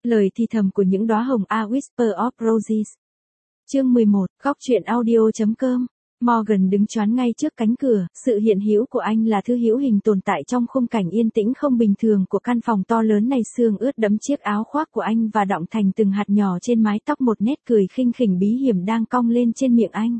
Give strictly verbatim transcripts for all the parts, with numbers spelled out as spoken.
Lời thì thầm của những đóa hồng A Whisper of Roses. Chương mười một, góc truyện audio.com. Morgan đứng choán ngay trước cánh cửa, sự hiện hữu của anh là thứ hữu hình tồn tại trong khung cảnh yên tĩnh không bình thường của căn phòng to lớn này. Sương ướt đẫm chiếc áo khoác của anh và đọng thành từng hạt nhỏ trên mái tóc, một nét cười khinh khỉnh bí hiểm đang cong lên trên miệng anh.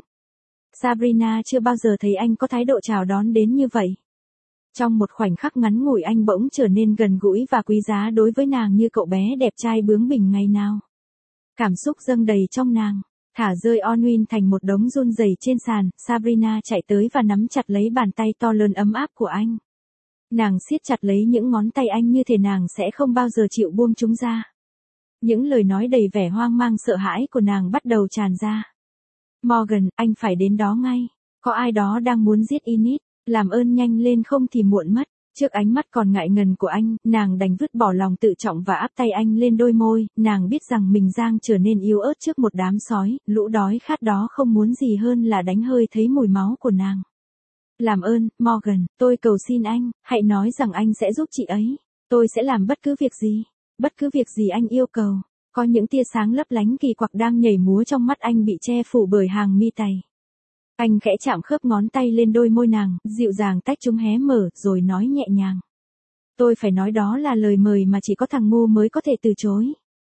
Sabrina chưa bao giờ thấy anh có thái độ chào đón đến như vậy. Trong một khoảnh khắc ngắn ngủi, anh bỗng trở nên gần gũi và quý giá đối với nàng như cậu bé đẹp trai bướng bỉnh ngày nào. Cảm xúc dâng đầy trong nàng, thả rơi Onwin thành một đống run rẩy trên sàn. Sabrina chạy tới và nắm chặt lấy bàn tay to lớn ấm áp của anh. Nàng siết chặt lấy những ngón tay anh như thể nàng sẽ không bao giờ chịu buông chúng ra. Những lời nói đầy vẻ hoang mang sợ hãi của nàng bắt đầu tràn ra. Morgan, anh phải đến đó ngay. Có ai đó đang muốn giết Enid. Làm ơn nhanh lên không thì muộn mất. Trước ánh mắt còn ngại ngần của anh, nàng đành vứt bỏ lòng tự trọng và áp tay anh lên đôi môi. Nàng biết rằng mình đang trở nên yếu ớt trước một đám sói, lũ đói khát đó không muốn gì hơn là đánh hơi thấy mùi máu của nàng. Làm ơn, Morgan, tôi cầu xin anh, hãy nói rằng anh sẽ giúp chị ấy. Tôi sẽ làm bất cứ việc gì, bất cứ việc gì anh yêu cầu. Có những tia sáng lấp lánh kỳ quặc đang nhảy múa trong mắt anh, bị che phủ bởi hàng mi tày. Anh khẽ chạm khớp ngón tay lên đôi môi nàng, dịu dàng tách chúng hé mở, rồi nói nhẹ nhàng. Tôi phải nói đó là lời mời mà chỉ có thằng ngu mới có thể từ chối.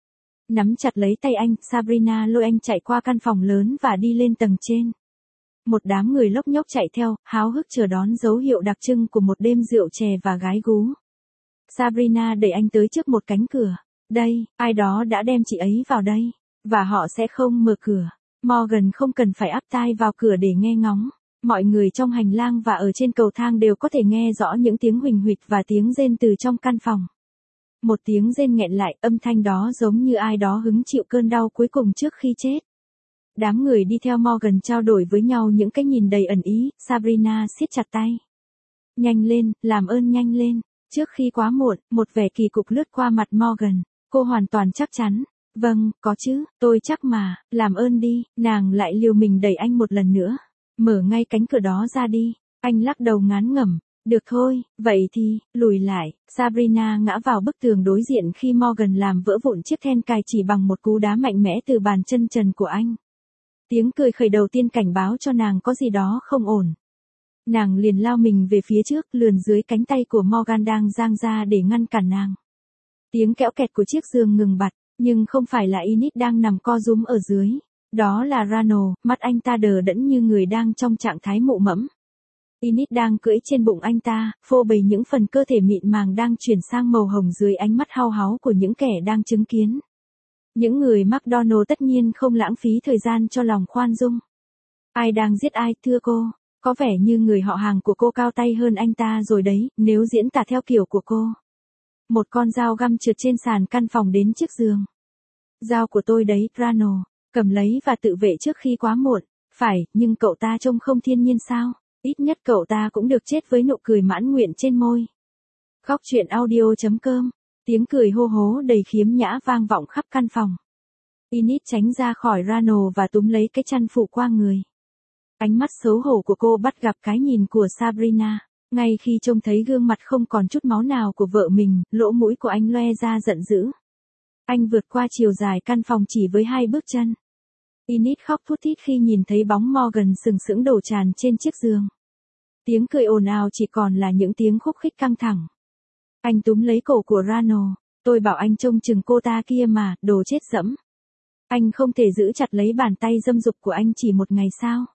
Nắm chặt lấy tay anh, Sabrina lôi anh chạy qua căn phòng lớn và đi lên tầng trên. Một đám người lốc nhốc chạy theo, háo hức chờ đón dấu hiệu đặc trưng của một đêm rượu chè và gái gú. Sabrina đẩy anh tới trước một cánh cửa. Đây, ai đó đã đem chị ấy vào đây, và họ sẽ không mở cửa. Morgan không cần phải áp tai vào cửa để nghe ngóng. Mọi người trong hành lang và ở trên cầu thang đều có thể nghe rõ những tiếng huỳnh huỵch và tiếng rên từ trong căn phòng. Một tiếng rên nghẹn lại, âm thanh đó giống như ai đó hứng chịu cơn đau cuối cùng trước khi chết. Đám người đi theo Morgan trao đổi với nhau những cái nhìn đầy ẩn ý. Sabrina siết chặt tay. Nhanh lên, làm ơn nhanh lên. Trước khi quá muộn, một vẻ kỳ cục lướt qua mặt Morgan. Cô hoàn toàn chắc chắn. Vâng, có chứ, tôi chắc mà, làm ơn đi. Nàng lại liều mình đẩy anh một lần nữa. Mở ngay cánh cửa đó ra đi. Anh lắc đầu ngán ngẩm. Được thôi, vậy thì, lùi lại. Sabrina ngã vào bức tường đối diện then Morgan làm vỡ vụn chiếc then cài chỉ bằng một cú đá mạnh mẽ từ bàn chân trần của anh. Tiếng cười khẩy đầu tiên cảnh báo cho nàng có gì đó không ổn. Nàng liền lao mình về phía trước, lườn dưới cánh tay của Morgan đang giang ra để ngăn cản nàng. Tiếng kẽo kẹt của chiếc giường ngừng bặt. Nhưng không phải là Enid đang nằm co rúm ở dưới. Đó là Rano, mắt anh ta đờ đẫn như người đang trong trạng thái mụ mẫm. Enid đang cưỡi trên bụng anh ta, phô bày những phần cơ thể mịn màng đang chuyển sang màu hồng dưới ánh mắt hao háo của những kẻ đang chứng kiến. Những người McDonald tất nhiên không lãng phí thời gian cho lòng khoan dung. Ai đang giết ai, thưa cô? Có vẻ như người họ hàng của cô cao tay hơn anh ta rồi đấy, nếu diễn tả theo kiểu của cô. Một con dao găm trượt trên sàn căn phòng đến chiếc giường. Dao của tôi đấy, Rano. Cầm lấy và tự vệ trước khi quá muộn. Phải, nhưng cậu ta trông không thiên nhiên sao? Ít nhất cậu ta cũng được chết với nụ cười mãn nguyện trên môi. Góc truyện audio.com. Tiếng cười hô hố đầy khiếm nhã vang vọng khắp căn phòng. Enid tránh ra khỏi Rano và túm lấy cái chăn phủ qua người. Ánh mắt xấu hổ của cô bắt gặp cái nhìn của Sabrina. Ngay khi trông thấy gương mặt không còn chút máu nào của vợ mình, lỗ mũi của anh loe ra giận dữ. Anh vượt qua chiều dài căn phòng chỉ với hai bước chân. Enid khóc thút thít khi nhìn thấy bóng Morgan sừng sững đổ tràn trên chiếc giường. Tiếng cười ồn ào chỉ còn là những tiếng khúc khích căng thẳng. Anh túm lấy cổ của Rano. Tôi bảo anh trông chừng cô ta kia mà, đồ chết dẫm. Anh không thể giữ chặt lấy bàn tay dâm dục của anh chỉ một ngày sao?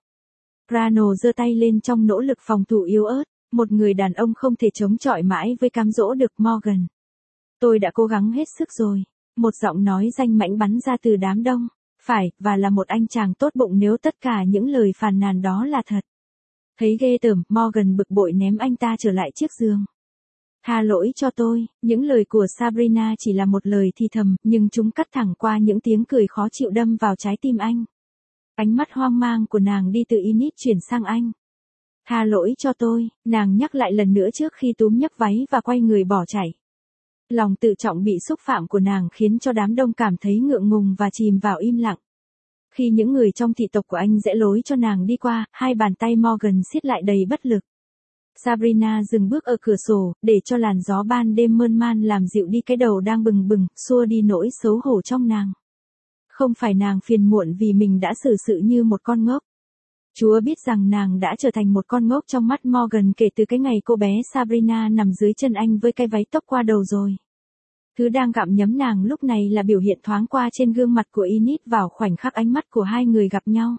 Rano giơ tay lên trong nỗ lực phòng thủ yếu ớt. Một người đàn ông không thể chống chọi mãi với cám dỗ được Morgan. Tôi đã cố gắng hết sức rồi. Một giọng nói danh mãnh bắn ra từ đám đông. Phải, và là một anh chàng tốt bụng nếu tất cả những lời phàn nàn đó là thật. Thấy ghê tởm, Morgan bực bội ném anh ta trở lại chiếc giường. Tha lỗi cho tôi, những lời của Sabrina chỉ là một lời thì thầm, nhưng chúng cắt thẳng qua những tiếng cười khó chịu đâm vào trái tim anh. Ánh mắt hoang mang của nàng đi từ Enid chuyển sang anh. Tha lỗi cho tôi, nàng nhắc lại lần nữa trước khi túm nhấc váy và quay người bỏ chạy. Lòng tự trọng bị xúc phạm của nàng khiến cho đám đông cảm thấy ngượng ngùng và chìm vào im lặng. Khi những người trong thị tộc của anh rẽ lối cho nàng đi qua, hai bàn tay Morgan siết lại đầy bất lực. Sabrina dừng bước ở cửa sổ, để cho làn gió ban đêm mơn man làm dịu đi cái đầu đang bừng bừng, xua đi nỗi xấu hổ trong nàng. Không phải nàng phiền muộn vì mình đã xử sự như một con ngốc. Chúa biết rằng nàng đã trở thành một con ngốc trong mắt Morgan kể từ cái ngày cô bé Sabrina nằm dưới chân anh với cái váy tóc qua đầu rồi. Thứ đang gặm nhấm nàng lúc này là biểu hiện thoáng qua trên gương mặt của Enid vào khoảnh khắc ánh mắt của hai người gặp nhau.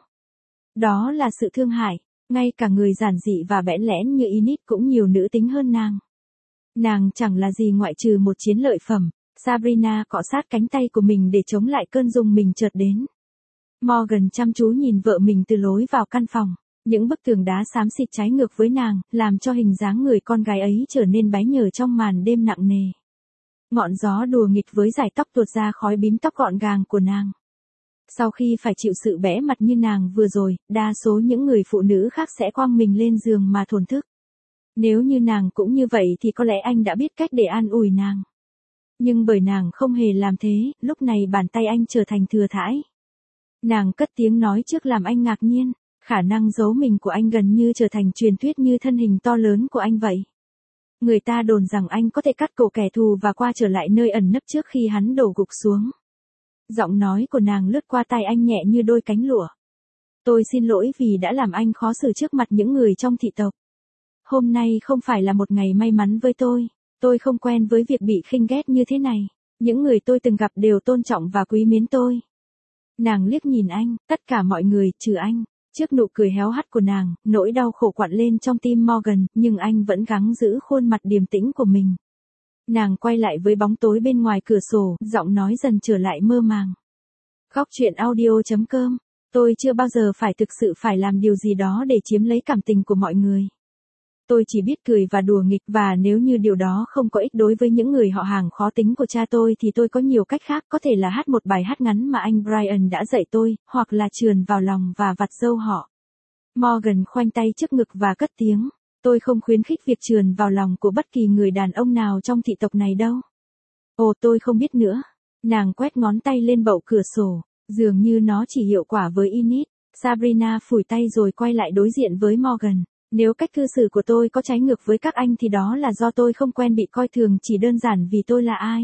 Đó là sự thương hại, ngay cả người giản dị và bẽn lẽn như Enid cũng nhiều nữ tính hơn nàng. Nàng chẳng là gì ngoại trừ một chiến lợi phẩm. Sabrina cọ sát cánh tay của mình để chống lại cơn rùng mình chợt đến. Morgan chăm chú nhìn vợ mình từ lối vào căn phòng. Những bức tường đá xám xịt trái ngược với nàng, làm cho hình dáng người con gái ấy trở nên bái nhờ trong màn đêm nặng nề. Ngọn gió đùa nghịch với dải tóc tuột ra khói bím tóc gọn gàng của nàng. Sau khi phải chịu sự bẽ mặt như nàng vừa rồi, đa số những người phụ nữ khác sẽ quăng mình lên giường mà thổn thức. Nếu như nàng cũng như vậy thì có lẽ anh đã biết cách để an ủi nàng. Nhưng bởi nàng không hề làm thế, lúc này bàn tay anh trở thành thừa thãi. Nàng cất tiếng nói trước làm anh ngạc nhiên, khả năng giấu mình của anh gần như trở thành truyền thuyết như thân hình to lớn của anh vậy. Người ta đồn rằng anh có thể cắt cổ kẻ thù và qua trở lại nơi ẩn nấp trước khi hắn đổ gục xuống. Giọng nói của nàng lướt qua tai anh nhẹ như đôi cánh lụa. Tôi xin lỗi vì đã làm anh khó xử trước mặt những người trong thị tộc. Hôm nay không phải là một ngày may mắn với tôi. Tôi không quen với việc bị khinh ghét như thế này. Những người tôi từng gặp đều tôn trọng và quý mến tôi. Nàng liếc nhìn anh, tất cả mọi người, trừ anh. Trước nụ cười héo hắt của nàng, nỗi đau khổ quặn lên trong tim Morgan, nhưng anh vẫn gắng giữ khuôn mặt điềm tĩnh của mình. Nàng quay lại với bóng tối bên ngoài cửa sổ, giọng nói dần trở lại mơ màng. Góc truyện audio chấm com. Tôi chưa bao giờ phải thực sự phải làm điều gì đó để chiếm lấy cảm tình của mọi người. Tôi chỉ biết cười và đùa nghịch, và nếu như điều đó không có ích đối với những người họ hàng khó tính của cha tôi thì tôi có nhiều cách khác, có thể là hát một bài hát ngắn mà anh Brian đã dạy tôi, hoặc là trườn vào lòng và vặt râu họ. Morgan khoanh tay trước ngực và cất tiếng. Tôi không khuyến khích việc trườn vào lòng của bất kỳ người đàn ông nào trong thị tộc này đâu. Ồ, tôi không biết nữa. Nàng quét ngón tay lên bậu cửa sổ, dường như nó chỉ hiệu quả với Enid. Sabrina phủi tay rồi quay lại đối diện với Morgan. Nếu cách cư xử của tôi có trái ngược với các anh thì đó là do tôi không quen bị coi thường, chỉ đơn giản vì tôi là ai.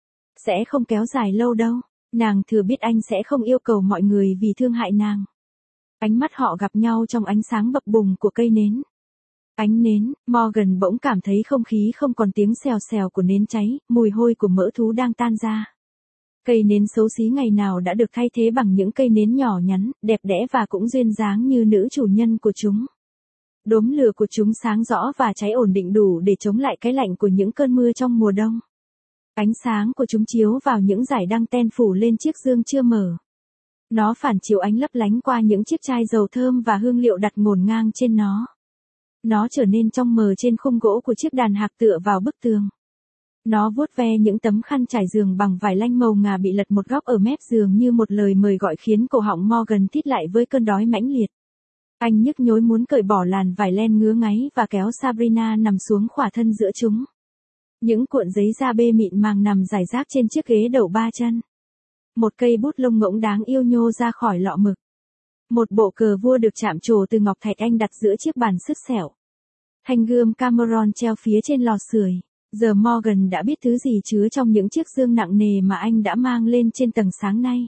Sẽ không kéo dài lâu đâu. Nàng thừa biết anh sẽ không yêu cầu mọi người vì thương hại nàng. Ánh mắt họ gặp nhau trong ánh sáng bập bùng của cây nến. Ánh nến, Morgan bỗng cảm thấy không khí không còn tiếng xèo xèo của nến cháy, mùi hôi của mỡ thú đang tan ra. Cây nến xấu xí ngày nào đã được thay thế bằng những cây nến nhỏ nhắn, đẹp đẽ và cũng duyên dáng như nữ chủ nhân của chúng. Đốm lửa của chúng sáng rõ và cháy ổn định đủ để chống lại cái lạnh của những cơn mưa trong mùa đông. Ánh sáng của chúng chiếu vào những dải đăng ten phủ lên chiếc dương chưa mở. Nó phản chiếu ánh lấp lánh qua những chiếc chai dầu thơm và hương liệu đặt ngổn ngang trên nó. Nó trở nên trong mờ trên khung gỗ của chiếc đàn hạc tựa vào bức tường. Nó vuốt ve những tấm khăn trải giường bằng vải lanh màu ngà bị lật một góc ở mép giường như một lời mời gọi khiến cổ họng Morgan thít lại với cơn đói mãnh liệt. Anh nhức nhối muốn cởi bỏ làn vải len ngứa ngáy và kéo Sabrina nằm xuống khỏa thân giữa chúng. Những cuộn giấy da bê mịn màng nằm rải rác trên chiếc ghế đầu ba chân. Một cây bút lông ngỗng đáng yêu nhô ra khỏi lọ mực. Một bộ cờ vua được chạm trổ từ ngọc thạch anh đặt giữa chiếc bàn sứt sẹo. Thanh gươm Cameron treo phía trên lò sưởi. Giờ Morgan đã biết thứ gì chứa trong những chiếc dương nặng nề mà anh đã mang lên trên tầng sáng nay.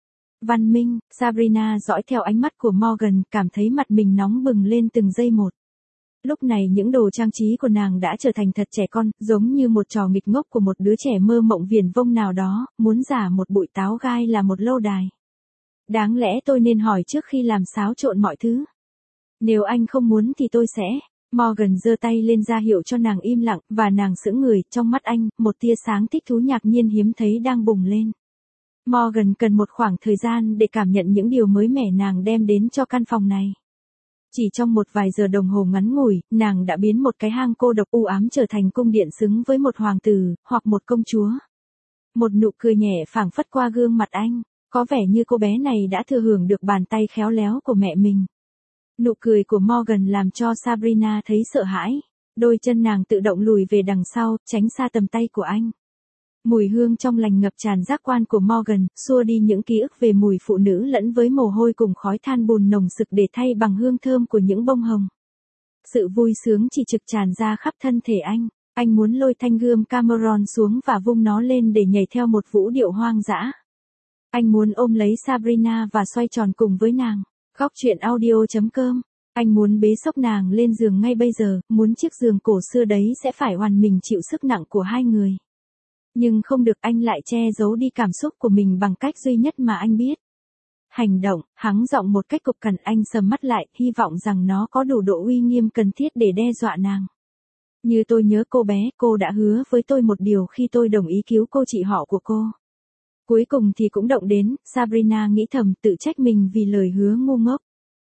Văn minh, Sabrina dõi theo ánh mắt của Morgan, cảm thấy mặt mình nóng bừng lên từng giây một. Lúc này những đồ trang trí của nàng đã trở thành thật trẻ con, giống như một trò nghịch ngốc của một đứa trẻ mơ mộng viển vông nào đó, muốn giả một bụi táo gai là một lâu đài. Đáng lẽ tôi nên hỏi trước khi làm xáo trộn mọi thứ. Nếu anh không muốn thì tôi sẽ. Morgan giơ tay lên ra hiệu cho nàng im lặng, và nàng sững người, trong mắt anh, một tia sáng thích thú ngạc nhiên hiếm thấy đang bùng lên. Morgan cần một khoảng thời gian để cảm nhận những điều mới mẻ nàng đem đến cho căn phòng này. Chỉ trong một vài giờ đồng hồ ngắn ngủi, nàng đã biến một cái hang cô độc u ám trở thành cung điện xứng với một hoàng tử, hoặc một công chúa. Một nụ cười nhẹ phảng phất qua gương mặt anh, có vẻ như cô bé này đã thừa hưởng được bàn tay khéo léo của mẹ mình. Nụ cười của Morgan làm cho Sabrina thấy sợ hãi. Đôi chân nàng tự động lùi về đằng sau, tránh xa tầm tay của anh. Mùi hương trong lành ngập tràn giác quan của Morgan, xua đi những ký ức về mùi phụ nữ lẫn với mồ hôi cùng khói than bùn nồng sực để thay bằng hương thơm của những bông hồng. Sự vui sướng chỉ trực tràn ra khắp thân thể anh. Anh muốn lôi thanh gươm Cameron xuống và vung nó lên để nhảy theo một vũ điệu hoang dã. Anh muốn ôm lấy Sabrina và xoay tròn cùng với nàng. Góc truyện audio chấm com. Anh muốn bế xốc nàng lên giường ngay bây giờ, muốn chiếc giường cổ xưa đấy sẽ phải hoàn mình chịu sức nặng của hai người. Nhưng không được, anh lại che giấu đi cảm xúc của mình bằng cách duy nhất mà anh biết. Hành động, hắng giọng một cách cục cằn. Anh sầm mắt lại, hy vọng rằng nó có đủ độ uy nghiêm cần thiết để đe dọa nàng. Như tôi nhớ cô bé, cô đã hứa với tôi một điều khi tôi đồng ý cứu cô chị họ của cô. Cuối cùng thì cũng động đến, Sabrina nghĩ thầm, tự trách mình vì lời hứa ngu ngốc.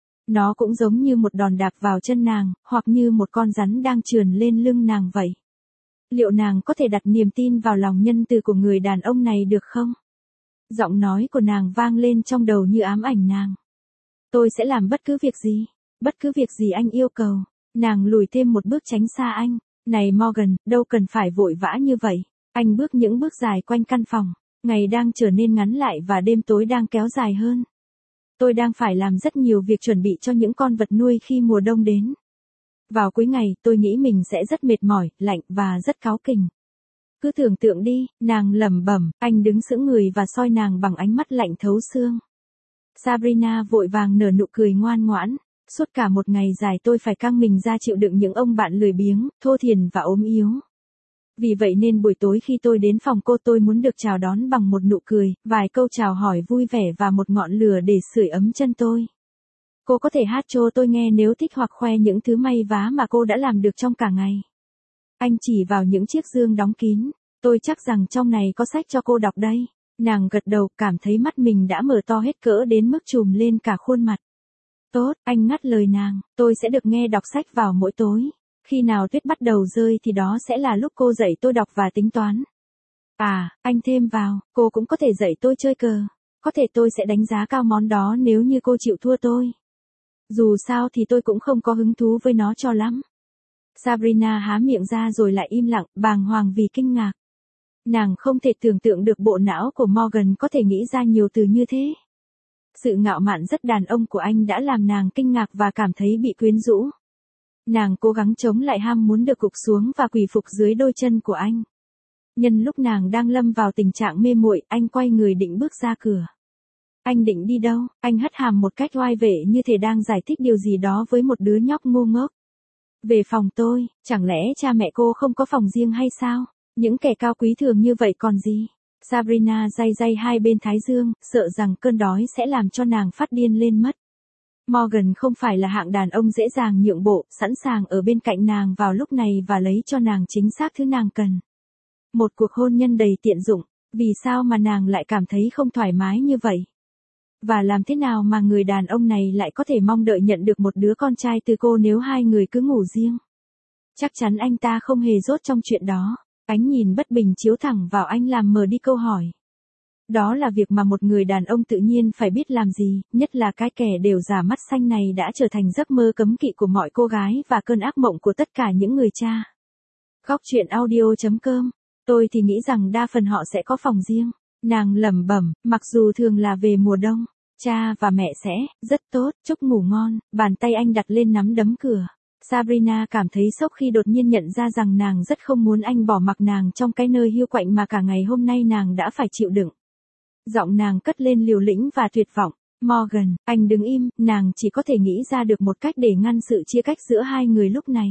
Nó cũng giống như một đòn đạp vào chân nàng, hoặc như một con rắn đang trườn lên lưng nàng vậy. Liệu nàng có thể đặt niềm tin vào lòng nhân từ của người đàn ông này được không? Giọng nói của nàng vang lên trong đầu như ám ảnh nàng. Tôi sẽ làm bất cứ việc gì, bất cứ việc gì anh yêu cầu. Nàng lùi thêm một bước tránh xa anh. Này Morgan, đâu cần phải vội vã như vậy. Anh bước những bước dài quanh căn phòng. Ngày đang trở nên ngắn lại và đêm tối đang kéo dài hơn. Tôi đang phải làm rất nhiều việc chuẩn bị cho những con vật nuôi khi mùa đông đến. Vào cuối ngày, tôi nghĩ mình sẽ rất mệt mỏi, lạnh và rất cáu kỉnh. Cứ tưởng tượng đi, nàng lẩm bẩm. Anh đứng sững người và soi nàng bằng ánh mắt lạnh thấu xương. Sabrina vội vàng nở nụ cười ngoan ngoãn. Suốt cả một ngày dài tôi phải căng mình ra chịu đựng những ông bạn lười biếng, thô thiển và ốm yếu. Vì vậy nên buổi tối khi tôi đến phòng cô, tôi muốn được chào đón bằng một nụ cười, vài câu chào hỏi vui vẻ và một ngọn lửa để sưởi ấm chân tôi. Cô có thể hát cho tôi nghe nếu thích, hoặc khoe những thứ may vá mà cô đã làm được trong cả ngày. Anh chỉ vào những chiếc dương đóng kín. Tôi chắc rằng trong này có sách cho cô đọc đây. Nàng gật đầu, cảm thấy mắt mình đã mở to hết cỡ đến mức trùm lên cả khuôn mặt. Tốt, anh ngắt lời nàng, tôi sẽ được nghe đọc sách vào mỗi tối. Khi nào tuyết bắt đầu rơi thì đó sẽ là lúc cô dạy tôi đọc và tính toán. À, anh thêm vào, cô cũng có thể dạy tôi chơi cờ. Có thể tôi sẽ đánh giá cao món đó nếu như cô chịu thua tôi. Dù sao thì tôi cũng không có hứng thú với nó cho lắm. Sabrina há miệng ra rồi lại im lặng, bàng hoàng vì kinh ngạc. Nàng không thể tưởng tượng được bộ não của Morgan có thể nghĩ ra nhiều từ như thế. Sự ngạo mạn rất đàn ông của anh đã làm nàng kinh ngạc và cảm thấy bị quyến rũ. Nàng cố gắng chống lại ham muốn được gục xuống và quỳ phục dưới đôi chân của anh. Nhân lúc nàng đang lâm vào tình trạng mê muội, anh quay người định bước ra cửa. Anh định đi đâu? Anh hất hàm một cách oai vệ như thể đang giải thích điều gì đó với một đứa nhóc ngu ngốc. Về phòng tôi, chẳng lẽ cha mẹ cô không có phòng riêng hay sao? Những kẻ cao quý thường như vậy còn gì? Sabrina day day hai bên thái dương, sợ rằng cơn đói sẽ làm cho nàng phát điên lên mất. Morgan không phải là hạng đàn ông dễ dàng nhượng bộ, sẵn sàng ở bên cạnh nàng vào lúc này và lấy cho nàng chính xác thứ nàng cần. Một cuộc hôn nhân đầy tiện dụng, vì sao mà nàng lại cảm thấy không thoải mái như vậy? Và làm thế nào mà người đàn ông này lại có thể mong đợi nhận được một đứa con trai từ cô nếu hai người cứ ngủ riêng? Chắc chắn anh ta không hề dốt trong chuyện đó. Ánh nhìn bất bình chiếu thẳng vào anh làm mờ đi câu hỏi. Đó là việc mà một người đàn ông tự nhiên phải biết làm gì, nhất là cái kẻ đều giả mắt xanh này đã trở thành giấc mơ cấm kỵ của mọi cô gái và cơn ác mộng của tất cả những người cha. Góc truyện audio chấm com. Tôi thì nghĩ rằng đa phần họ sẽ có phòng riêng. Nàng lẩm bẩm, mặc dù thường là về mùa đông. Cha và mẹ sẽ, rất tốt, chúc ngủ ngon. Bàn tay anh đặt lên nắm đấm cửa. Sabrina cảm thấy sốc khi đột nhiên nhận ra rằng nàng rất không muốn anh bỏ mặc nàng trong cái nơi hiu quạnh mà cả ngày hôm nay nàng đã phải chịu đựng. Giọng nàng cất lên liều lĩnh và tuyệt vọng. Morgan, anh đứng im, nàng chỉ có thể nghĩ ra được một cách để ngăn sự chia cách giữa hai người lúc này.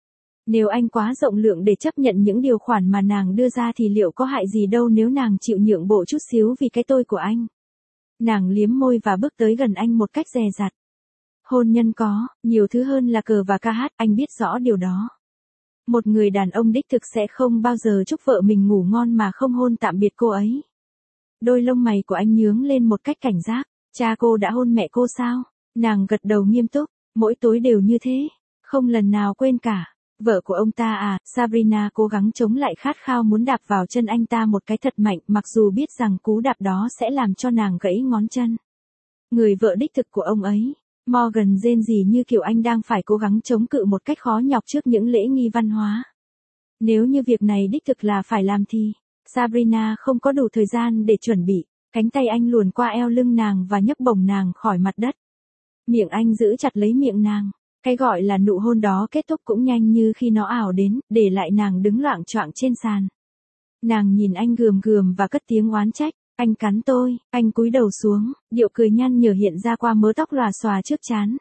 Nếu anh quá rộng lượng để chấp nhận những điều khoản mà nàng đưa ra thì liệu có hại gì đâu nếu nàng chịu nhượng bộ chút xíu vì cái tôi của anh. Nàng liếm môi và bước tới gần anh một cách dè dặt. Hôn nhân có, nhiều thứ hơn là cờ và ca hát, anh biết rõ điều đó. Một người đàn ông đích thực sẽ không bao giờ chúc vợ mình ngủ ngon mà không hôn tạm biệt cô ấy. Đôi lông mày của anh nhướng lên một cách cảnh giác. Cha cô đã hôn mẹ cô sao? Nàng gật đầu nghiêm túc, mỗi tối đều như thế, không lần nào quên cả. Vợ của ông ta à? Sabrina cố gắng chống lại khát khao muốn đạp vào chân anh ta một cái thật mạnh, mặc dù biết rằng cú đạp đó sẽ làm cho nàng gãy ngón chân. Người vợ đích thực của ông ấy. Morgan rên rỉ như kiểu anh đang phải cố gắng chống cự một cách khó nhọc trước những lễ nghi văn hóa. Nếu như việc này đích thực là phải làm thì, Sabrina không có đủ thời gian để chuẩn bị. Cánh tay anh luồn qua eo lưng nàng và nhấc bổng nàng khỏi mặt đất. Miệng anh giữ chặt lấy miệng nàng. Cái gọi là nụ hôn đó kết thúc cũng nhanh như khi nó ảo đến, để lại nàng đứng loạng choạng trên sàn. Nàng nhìn anh gườm gườm và cất tiếng oán trách, anh cắn tôi, anh cúi đầu xuống, điệu cười nhăn nhở hiện ra qua mớ tóc lòa xòa trước trán.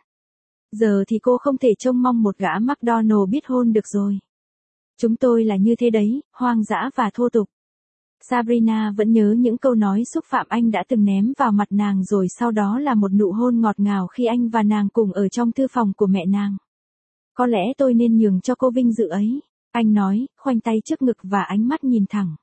Giờ thì cô không thể trông mong một gã McDonald biết hôn được rồi. Chúng tôi là như thế đấy, hoang dã và thô tục. Sabrina vẫn nhớ những câu nói xúc phạm anh đã từng ném vào mặt nàng, rồi sau đó là một nụ hôn ngọt ngào khi anh và nàng cùng ở trong thư phòng của mẹ nàng. Có lẽ tôi nên nhường cho cô vinh dự ấy, anh nói, khoanh tay trước ngực và ánh mắt nhìn thẳng.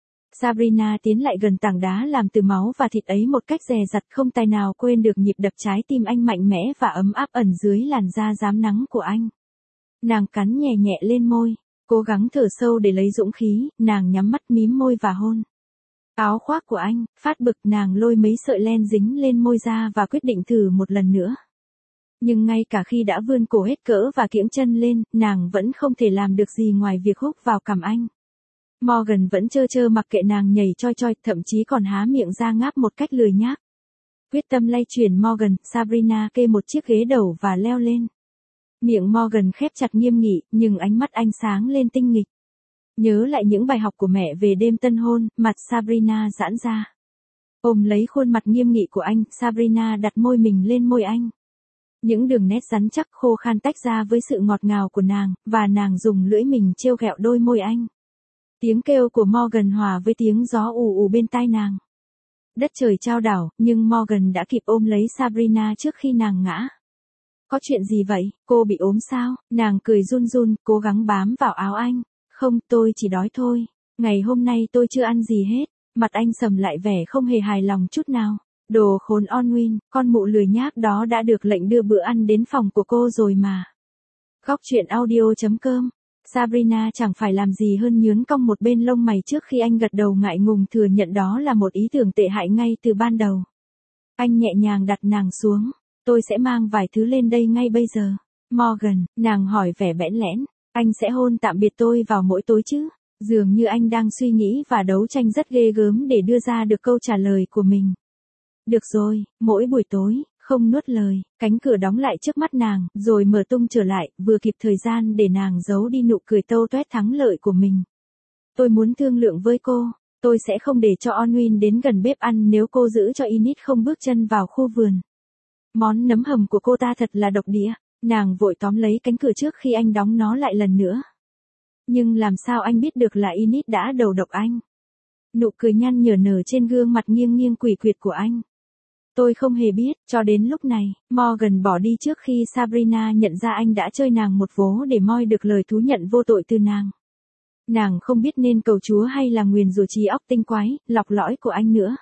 Sabrina tiến lại gần tảng đá làm từ máu và thịt ấy một cách dè dặt, không tài nào quên được nhịp đập trái tim anh mạnh mẽ và ấm áp ẩn dưới làn da rám nắng của anh. Nàng cắn nhẹ nhẹ lên môi, cố gắng thở sâu để lấy dũng khí, nàng nhắm mắt mím môi và hôn. Áo khoác của anh, phát bực, nàng lôi mấy sợi len dính lên môi ra và quyết định thử một lần nữa. Nhưng ngay cả khi đã vươn cổ hết cỡ và kiễng chân lên, nàng vẫn không thể làm được gì ngoài việc húc vào cằm anh. Morgan vẫn trơ trơ mặc kệ nàng nhảy choi choi, thậm chí còn há miệng ra ngáp một cách lười nhác. Quyết tâm lay chuyển Morgan, Sabrina kê một chiếc ghế đầu và leo lên. Miệng Morgan khép chặt nghiêm nghị, nhưng ánh mắt anh sáng lên tinh nghịch. Nhớ lại những bài học của mẹ về đêm tân hôn, mặt Sabrina giãn ra. Ôm lấy khuôn mặt nghiêm nghị của anh, Sabrina đặt môi mình lên môi anh. Những đường nét rắn chắc khô khan tách ra với sự ngọt ngào của nàng, và nàng dùng lưỡi mình trêu ghẹo đôi môi anh. Tiếng kêu của Morgan hòa với tiếng gió ù ù bên tai nàng. Đất trời chao đảo, nhưng Morgan đã kịp ôm lấy Sabrina trước khi nàng ngã. Có chuyện gì vậy, cô bị ốm sao? Nàng cười run run, cố gắng bám vào áo anh. Không, tôi chỉ đói thôi. Ngày hôm nay tôi chưa ăn gì hết. Mặt anh sầm lại vẻ không hề hài lòng chút nào. Đồ khốn Onwin, con mụ lười nhác đó đã được lệnh đưa bữa ăn đến phòng của cô rồi mà. Góc truyện audio chấm com. Sabrina chẳng phải làm gì hơn nhướng cong một bên lông mày trước khi anh gật đầu ngại ngùng thừa nhận đó là một ý tưởng tệ hại ngay từ ban đầu. Anh nhẹ nhàng đặt nàng xuống. Tôi sẽ mang vài thứ lên đây ngay bây giờ. Morgan, nàng hỏi vẻ bẽn lẽn. Anh sẽ hôn tạm biệt tôi vào mỗi tối chứ? Dường như anh đang suy nghĩ và đấu tranh rất ghê gớm để đưa ra được câu trả lời của mình. Được rồi, mỗi buổi tối, không nuốt lời, cánh cửa đóng lại trước mắt nàng, rồi mở tung trở lại, vừa kịp thời gian để nàng giấu đi nụ cười tâu toét thắng lợi của mình. Tôi muốn thương lượng với cô, tôi sẽ không để cho Onwin đến gần bếp ăn nếu cô giữ cho Enid không bước chân vào khu vườn. Món nấm hầm của cô ta thật là độc địa, nàng vội tóm lấy cánh cửa trước khi anh đóng nó lại lần nữa. Nhưng làm sao anh biết được là Enid đã đầu độc anh? Nụ cười nhăn nhở nở trên gương mặt nghiêng nghiêng quỷ quyệt của anh. Tôi không hề biết, cho đến lúc này, Morgan bỏ đi trước khi Sabrina nhận ra anh đã chơi nàng một vố để moi được lời thú nhận vô tội từ nàng. Nàng không biết nên cầu Chúa hay là nguyền rủa trí óc tinh quái, lọc lõi của anh nữa.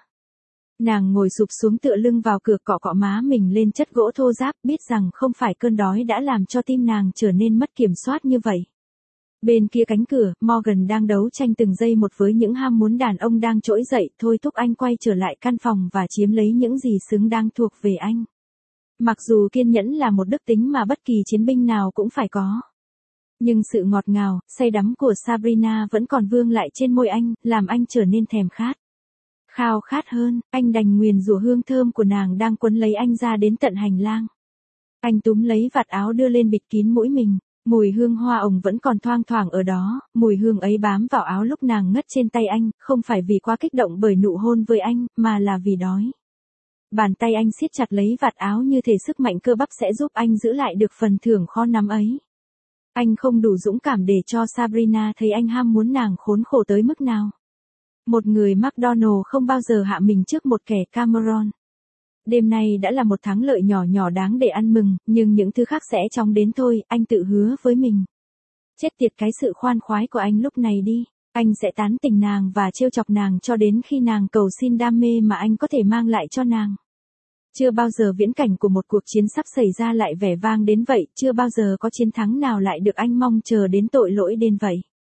Nàng ngồi sụp xuống tựa lưng vào cửa, cọ cọ má mình lên chất gỗ thô ráp, biết rằng không phải cơn đói đã làm cho tim nàng trở nên mất kiểm soát như vậy. Bên kia cánh cửa, Morgan đang đấu tranh từng giây một với những ham muốn đàn ông đang trỗi dậy, thôi thúc anh quay trở lại căn phòng và chiếm lấy những gì xứng đáng thuộc về anh. Mặc dù kiên nhẫn là một đức tính mà bất kỳ chiến binh nào cũng phải có. Nhưng sự ngọt ngào, say đắm của Sabrina vẫn còn vương lại trên môi anh, làm anh trở nên thèm khát. Khao khát hơn, anh đành nguyền rủa hương thơm của nàng đang quấn lấy anh ra đến tận hành lang. Anh túm lấy vạt áo đưa lên bịt kín mũi mình. Mùi hương hoa ồng vẫn còn thoang thoảng ở đó, mùi hương ấy bám vào áo lúc nàng ngất trên tay anh, không phải vì quá kích động bởi nụ hôn với anh, mà là vì đói. Bàn tay anh siết chặt lấy vạt áo như thể sức mạnh cơ bắp sẽ giúp anh giữ lại được phần thưởng khó nắm ấy. Anh không đủ dũng cảm để cho Sabrina thấy anh ham muốn nàng khốn khổ tới mức nào. Một người McDonald không bao giờ hạ mình trước một kẻ Cameron. Đêm nay đã là một thắng lợi nhỏ nhỏ đáng để ăn mừng, nhưng những thứ khác sẽ chóng đến thôi, anh tự hứa với mình. Chết tiệt cái sự khoan khoái của anh lúc này đi, anh sẽ tán tỉnh nàng và trêu chọc nàng cho đến khi nàng cầu xin đam mê mà anh có thể mang lại cho nàng. Chưa bao giờ viễn cảnh của một cuộc chiến sắp xảy ra lại vẻ vang đến vậy, chưa bao giờ có chiến thắng nào lại được anh mong chờ đến tội lỗi đến vậy.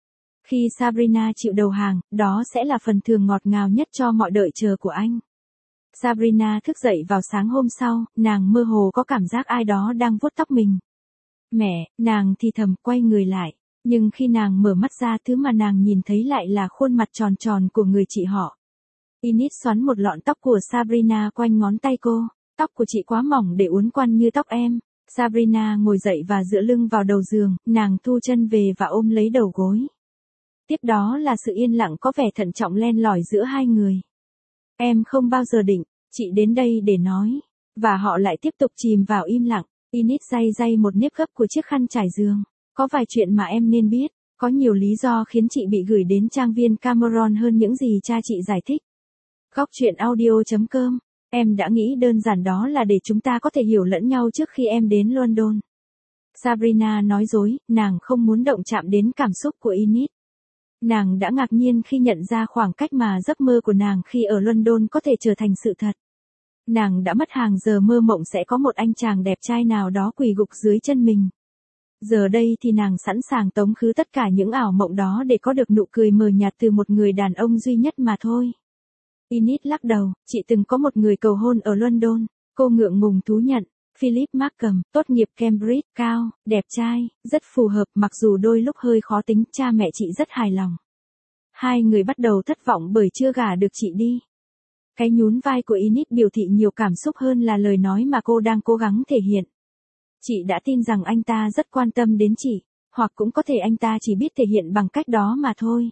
Khi Sabrina chịu đầu hàng, đó sẽ là phần thưởng ngọt ngào nhất cho mọi đợi chờ của anh. Sabrina thức dậy vào sáng hôm sau, nàng mơ hồ có cảm giác ai đó đang vuốt tóc mình. Mẹ, nàng thì thầm quay người lại, nhưng khi nàng mở mắt ra thứ mà nàng nhìn thấy lại là khuôn mặt tròn tròn của người chị họ. Enid xoắn một lọn tóc của Sabrina quanh ngón tay cô, tóc của chị quá mỏng để uốn quăn như tóc em, Sabrina ngồi dậy và dựa lưng vào đầu giường, nàng thu chân về và ôm lấy đầu gối. Tiếp đó là sự yên lặng có vẻ thận trọng len lỏi giữa hai người. Em không bao giờ định, chị đến đây để nói. Và họ lại tiếp tục chìm vào im lặng. Enid day day một nếp gấp của chiếc khăn trải giường. Có vài chuyện mà em nên biết. Có nhiều lý do khiến chị bị gửi đến trang viên Cameron hơn những gì cha chị giải thích. Góc truyện audio chấm com. Em đã nghĩ đơn giản đó là để chúng ta có thể hiểu lẫn nhau trước khi em đến London. Sabrina nói dối, nàng không muốn động chạm đến cảm xúc của Enid. Nàng đã ngạc nhiên khi nhận ra khoảng cách mà giấc mơ của nàng khi ở London có thể trở thành sự thật. Nàng đã mất hàng giờ mơ mộng sẽ có một anh chàng đẹp trai nào đó quỳ gục dưới chân mình. Giờ đây thì nàng sẵn sàng tống khứ tất cả những ảo mộng đó để có được nụ cười mờ nhạt từ một người đàn ông duy nhất mà thôi. Enid lắc đầu, chị từng có một người cầu hôn ở London, cô ngượng ngùng thú nhận. Philip Markham, tốt nghiệp Cambridge, cao, đẹp trai, rất phù hợp mặc dù đôi lúc hơi khó tính, cha mẹ chị rất hài lòng. Hai người bắt đầu thất vọng bởi chưa gả được chị đi. Cái nhún vai của Enid biểu thị nhiều cảm xúc hơn là lời nói mà cô đang cố gắng thể hiện. Chị đã tin rằng anh ta rất quan tâm đến chị, hoặc cũng có thể anh ta chỉ biết thể hiện bằng cách đó mà thôi.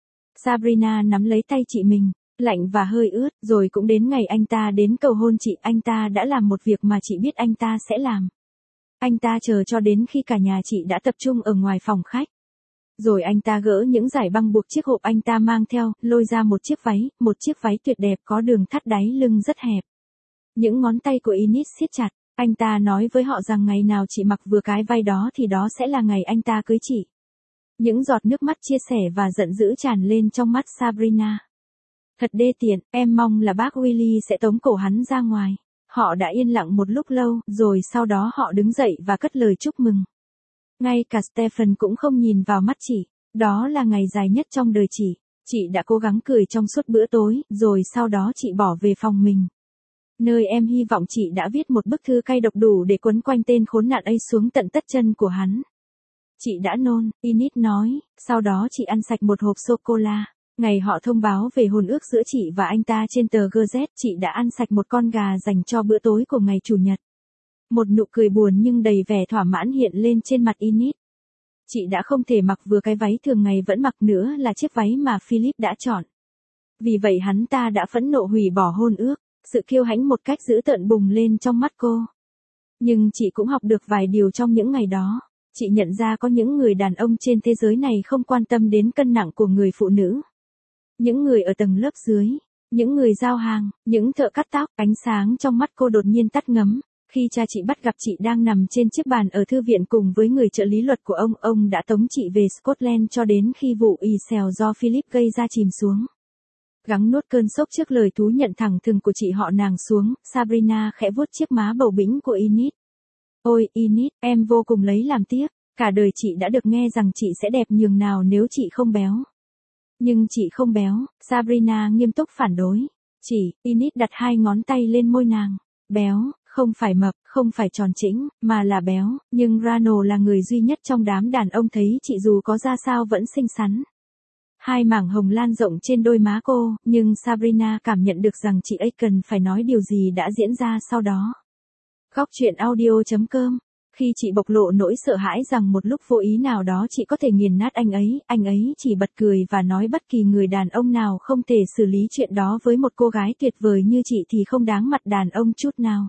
Sabrina nắm lấy tay chị mình, lạnh và hơi ướt, rồi cũng đến ngày anh ta đến cầu hôn chị, anh ta đã làm một việc mà chị biết anh ta sẽ làm. Anh ta chờ cho đến khi cả nhà chị đã tập trung ở ngoài phòng khách. Rồi anh ta gỡ những dải băng buộc chiếc hộp anh ta mang theo, lôi ra một chiếc váy, một chiếc váy tuyệt đẹp có đường thắt đáy lưng rất hẹp. Những ngón tay của Enid siết chặt, anh ta nói với họ rằng ngày nào chị mặc vừa cái vai đó thì đó sẽ là ngày anh ta cưới chị. Những giọt nước mắt chia sẻ và giận dữ tràn lên trong mắt Sabrina. Thật đê tiện, em mong là bác Willy sẽ tống cổ hắn ra ngoài. Họ đã yên lặng một lúc lâu, rồi sau đó họ đứng dậy và cất lời chúc mừng. Ngay cả Stephen cũng không nhìn vào mắt chị. Đó là ngày dài nhất trong đời chị. Chị đã cố gắng cười trong suốt bữa tối, rồi sau đó chị bỏ về phòng mình. Nơi em hy vọng chị đã viết một bức thư cay độc đủ để quấn quanh tên khốn nạn ấy xuống tận tất chân của hắn. Chị đã nôn, Enid nói, sau đó chị ăn sạch một hộp sô-cô-la. Ngày họ thông báo về hôn ước giữa chị và anh ta trên tờ Gazette, chị đã ăn sạch một con gà dành cho bữa tối của ngày Chủ nhật. Một nụ cười buồn nhưng đầy vẻ thỏa mãn hiện lên trên mặt Enid. Chị đã không thể mặc vừa cái váy thường ngày vẫn mặc nữa là chiếc váy mà Philip đã chọn. Vì vậy hắn ta đã phẫn nộ hủy bỏ hôn ước, sự kiêu hãnh một cách dữ tợn bùng lên trong mắt cô. Nhưng chị cũng học được vài điều trong những ngày đó. Chị nhận ra có những người đàn ông trên thế giới này không quan tâm đến cân nặng của người phụ nữ. Những người ở tầng lớp dưới, những người giao hàng, những thợ cắt tóc, ánh sáng trong mắt cô đột nhiên tắt ngấm. Khi cha chị bắt gặp chị đang nằm trên chiếc bàn ở thư viện cùng với người trợ lý luật của ông, ông đã tống chị về Scotland cho đến khi vụ ì xèo do Philip gây ra chìm xuống. Gắng nuốt cơn sốc trước lời thú nhận thẳng thừng của chị họ nàng xuống, Sabrina khẽ vuốt chiếc má bầu bĩnh của Enid. Ôi, Enid, em vô cùng lấy làm tiếc, cả đời chị đã được nghe rằng chị sẽ đẹp nhường nào nếu chị không béo. Nhưng chị không béo, Sabrina nghiêm túc phản đối. Chị, Enid đặt hai ngón tay lên môi nàng. Béo, không phải mập, không phải tròn trĩnh, mà là béo, nhưng Rano là người duy nhất trong đám đàn ông thấy chị dù có ra sao vẫn xinh xắn. Hai mảng hồng lan rộng trên đôi má cô, nhưng Sabrina cảm nhận được rằng chị ấy cần phải nói điều gì đã diễn ra sau đó. Góc truyện audio chấm com. Khi chị bộc lộ nỗi sợ hãi rằng một lúc vô ý nào đó chị có thể nghiền nát anh ấy, anh ấy chỉ bật cười và nói bất kỳ người đàn ông nào không thể xử lý chuyện đó với một cô gái tuyệt vời như chị thì không đáng mặt đàn ông chút nào.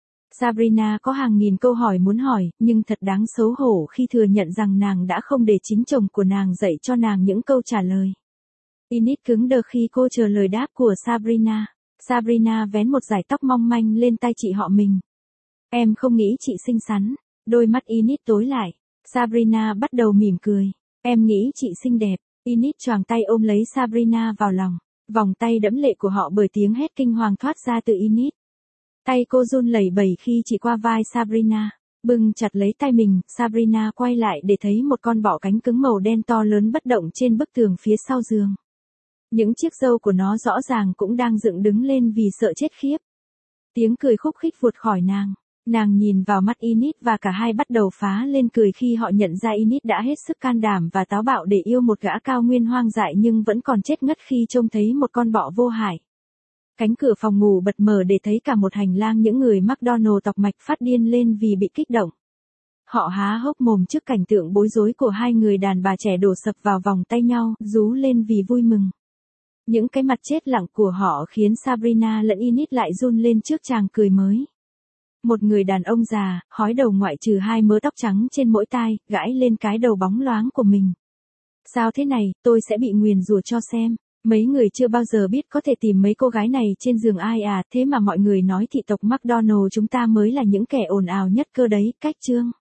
Sabrina có hàng nghìn câu hỏi muốn hỏi, nhưng thật đáng xấu hổ khi thừa nhận rằng nàng đã không để chính chồng của nàng dạy cho nàng những câu trả lời. Enid cứng đờ khi cô chờ lời đáp của Sabrina. Sabrina vén một dải tóc mong manh lên tay chị họ mình. Em không nghĩ chị xinh xắn. Đôi mắt Enid tối lại. Sabrina bắt đầu mỉm cười. Em nghĩ chị xinh đẹp. Enid choàng tay ôm lấy Sabrina vào lòng. Vòng tay đẫm lệ của họ bởi tiếng hét kinh hoàng thoát ra từ Enid. Tay cô run lẩy bẩy khi chỉ qua vai Sabrina. Bưng chặt lấy tay mình, Sabrina quay lại để thấy một con bọ cánh cứng màu đen to lớn bất động trên bức tường phía sau giường. Những chiếc râu của nó rõ ràng cũng đang dựng đứng lên vì sợ chết khiếp. Tiếng cười khúc khích vụt khỏi nàng. Nàng nhìn vào mắt Enid và cả hai bắt đầu phá lên cười khi họ nhận ra Enid đã hết sức can đảm và táo bạo để yêu một gã cao nguyên hoang dại nhưng vẫn còn chết ngất khi trông thấy một con bọ vô hại. Cánh cửa phòng ngủ bật mở để thấy cả một hành lang những người McDonald tọc mạch phát điên lên vì bị kích động. Họ há hốc mồm trước cảnh tượng bối rối của hai người đàn bà trẻ đổ sập vào vòng tay nhau, rú lên vì vui mừng. Những cái mặt chết lặng của họ khiến Sabrina lẫn Enid lại run lên trước chàng cười mới. Một người đàn ông già, hói đầu ngoại trừ hai mớ tóc trắng trên mỗi tai, gãi lên cái đầu bóng loáng của mình. Sao thế này, tôi sẽ bị nguyền rủa cho xem. Mấy người chưa bao giờ biết có thể tìm mấy cô gái này trên giường ai à, thế mà mọi người nói thị tộc McDonald chúng ta mới là những kẻ ồn ào nhất cơ đấy, cách chương.